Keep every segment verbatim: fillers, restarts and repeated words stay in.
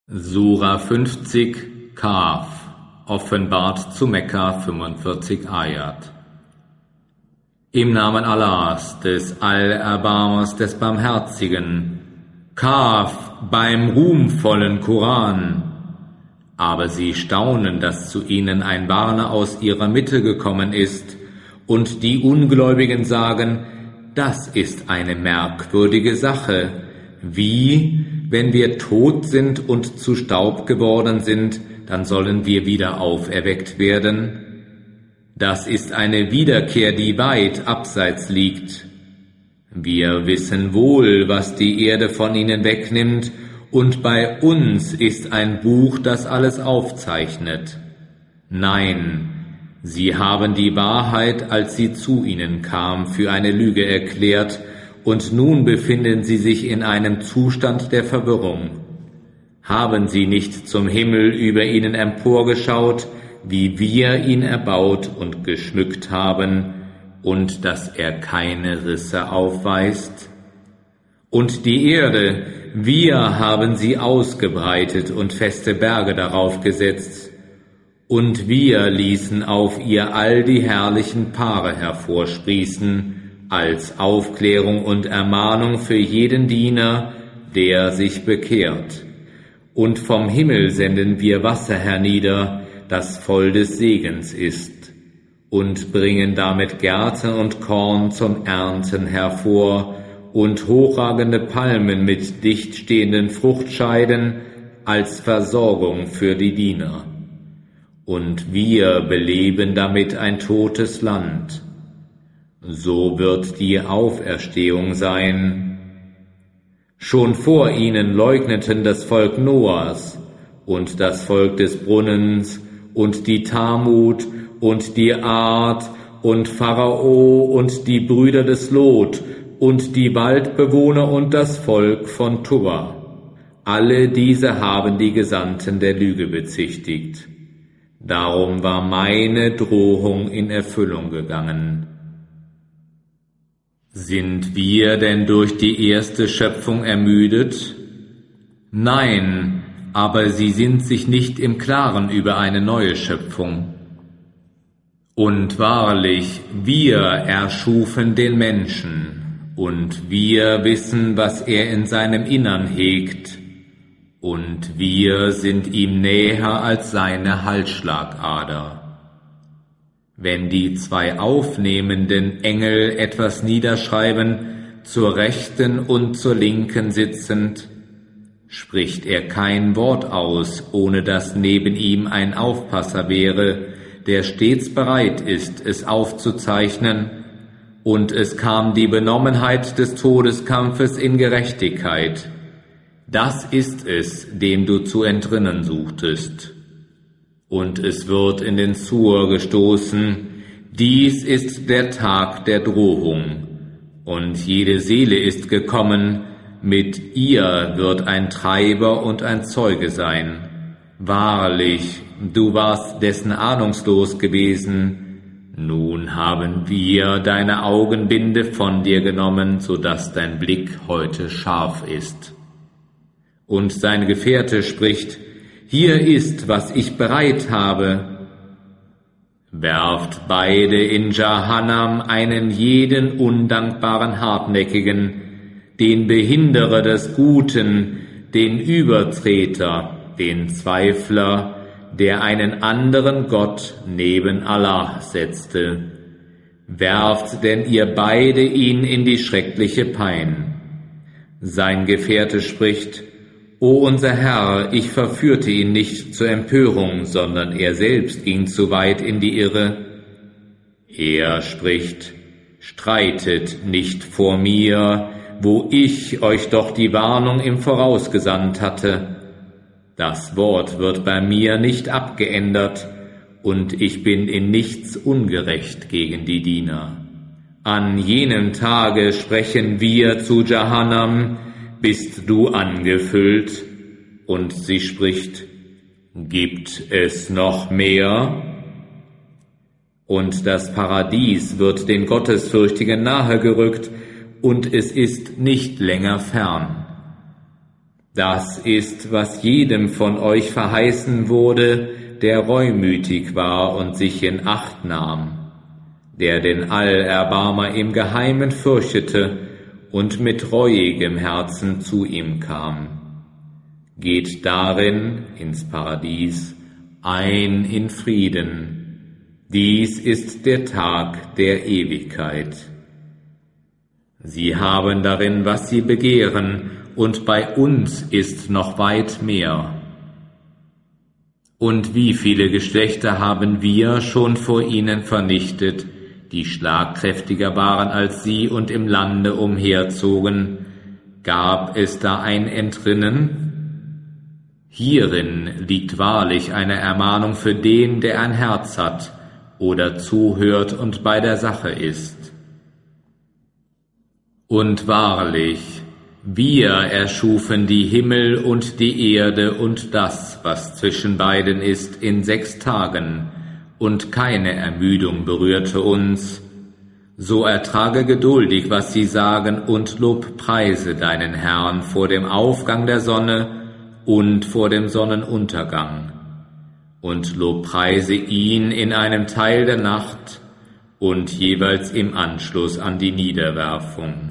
Sura fünfzig, Kaf, offenbart zu Mekka fünfundvierzig Ayat. Im Namen Allahs, des Allerbarmers, des Barmherzigen, Kaf, beim ruhmvollen Koran. Aber sie staunen, dass zu ihnen ein Warner aus ihrer Mitte gekommen ist, und die Ungläubigen sagen, das ist eine merkwürdige Sache, wie, wenn wir tot sind und zu Staub geworden sind, dann sollen wir wieder auferweckt werden. Das ist eine Wiederkehr, die weit abseits liegt. Wir wissen wohl, was die Erde von ihnen wegnimmt, und bei uns ist ein Buch, das alles aufzeichnet. Nein, sie haben die Wahrheit, als sie zu ihnen kam, für eine Lüge erklärt, und nun befinden sie sich in einem Zustand der Verwirrung. Haben sie nicht zum Himmel über ihnen emporgeschaut, wie wir ihn erbaut und geschmückt haben, und dass er keine Risse aufweist? Und die Erde, wir haben sie ausgebreitet und feste Berge darauf gesetzt, und wir ließen auf ihr all die herrlichen Paare hervorsprießen, als Aufklärung und Ermahnung für jeden Diener, der sich bekehrt. Und vom Himmel senden wir Wasser hernieder, das voll des Segens ist, und bringen damit Gärten und Korn zum Ernten hervor und hochragende Palmen mit dicht stehenden Fruchtscheiden als Versorgung für die Diener. Und wir beleben damit ein totes Land. So wird die Auferstehung sein. Schon vor ihnen leugneten das Volk Noahs und das Volk des Brunnens und die Thamud und die Ad und Pharao und die Brüder des Lot und die Waldbewohner und das Volk von Tuba. Alle diese haben die Gesandten der Lüge bezichtigt. Darum war meine Drohung in Erfüllung gegangen. Sind wir denn durch die erste Schöpfung ermüdet? Nein, aber sie sind sich nicht im Klaren über eine neue Schöpfung. Und wahrlich, wir erschufen den Menschen, und wir wissen, was er in seinem Innern hegt, und wir sind ihm näher als seine Halsschlagader. Wenn die zwei aufnehmenden Engel etwas niederschreiben, zur Rechten und zur Linken sitzend, spricht er kein Wort aus, ohne dass neben ihm ein Aufpasser wäre, der stets bereit ist, es aufzuzeichnen, und es kam die Benommenheit des Todeskampfes in Gerechtigkeit. Das ist es, dem du zu entrinnen suchtest. Und es wird in den Sur gestoßen, dies ist der Tag der Drohung, und jede Seele ist gekommen, mit ihr wird ein Treiber und ein Zeuge sein. Wahrlich, du warst dessen ahnungslos gewesen, nun haben wir deine Augenbinde von dir genommen, so dass dein Blick heute scharf ist. Und sein Gefährte spricht, hier ist, was ich bereit habe. Werft beide in Jahannam einen jeden undankbaren Hartnäckigen, den Behinderer des Guten, den Übertreter, den Zweifler, der einen anderen Gott neben Allah setzte. Werft denn ihr beide ihn in die schreckliche Pein. Sein Gefährte spricht, O unser Herr, ich verführte ihn nicht zur Empörung, sondern er selbst ging zu weit in die Irre. Er spricht, streitet nicht vor mir, wo ich euch doch die Warnung im Voraus gesandt hatte. Das Wort wird bei mir nicht abgeändert, und ich bin in nichts ungerecht gegen die Diener. An jenem Tage sprechen wir zu Jahannam, bist du angefüllt? Und sie spricht, gibt es noch mehr? Und das Paradies wird den Gottesfürchtigen nahegerückt, und es ist nicht länger fern. Das ist, was jedem von euch verheißen wurde, der reumütig war und sich in Acht nahm, der den Allerbarmer im Geheimen fürchtete und mit reuigem Herzen zu ihm kam. Geht darin ins Paradies ein in Frieden. Dies ist der Tag der Ewigkeit. Sie haben darin, was sie begehren, und bei uns ist noch weit mehr. Und wie viele Geschlechter haben wir schon vor ihnen vernichtet, die schlagkräftiger waren als sie und im Lande umherzogen? Gab es da ein Entrinnen? Hierin liegt wahrlich eine Ermahnung für den, der ein Herz hat oder zuhört und bei der Sache ist. Und wahrlich, wir erschufen die Himmel und die Erde und das, was zwischen beiden ist, in sechs Tagen, und keine Ermüdung berührte uns. So ertrage geduldig, was sie sagen, und lobpreise deinen Herrn vor dem Aufgang der Sonne und vor dem Sonnenuntergang. Und lobpreise ihn in einem Teil der Nacht und jeweils im Anschluss an die Niederwerfung.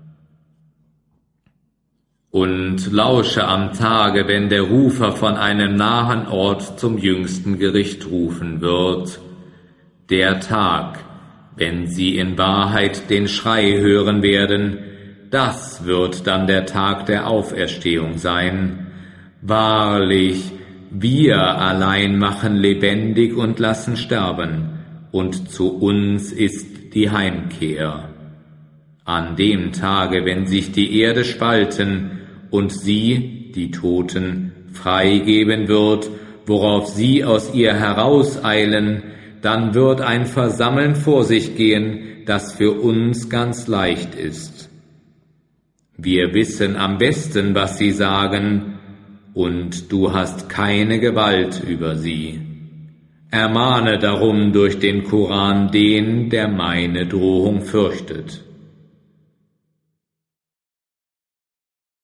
Und lausche am Tage, wenn der Rufer von einem nahen Ort zum jüngsten Gericht rufen wird. Der Tag, wenn sie in Wahrheit den Schrei hören werden, das wird dann der Tag der Auferstehung sein. Wahrlich, wir allein machen lebendig und lassen sterben, und zu uns ist die Heimkehr. An dem Tage, wenn sich die Erde spalten und sie, die Toten, freigeben wird, worauf sie aus ihr herauseilen, dann wird ein Versammeln vor sich gehen, das für uns ganz leicht ist. Wir wissen am besten, was sie sagen, und du hast keine Gewalt über sie. Ermahne darum durch den Koran den, der meine Drohung fürchtet.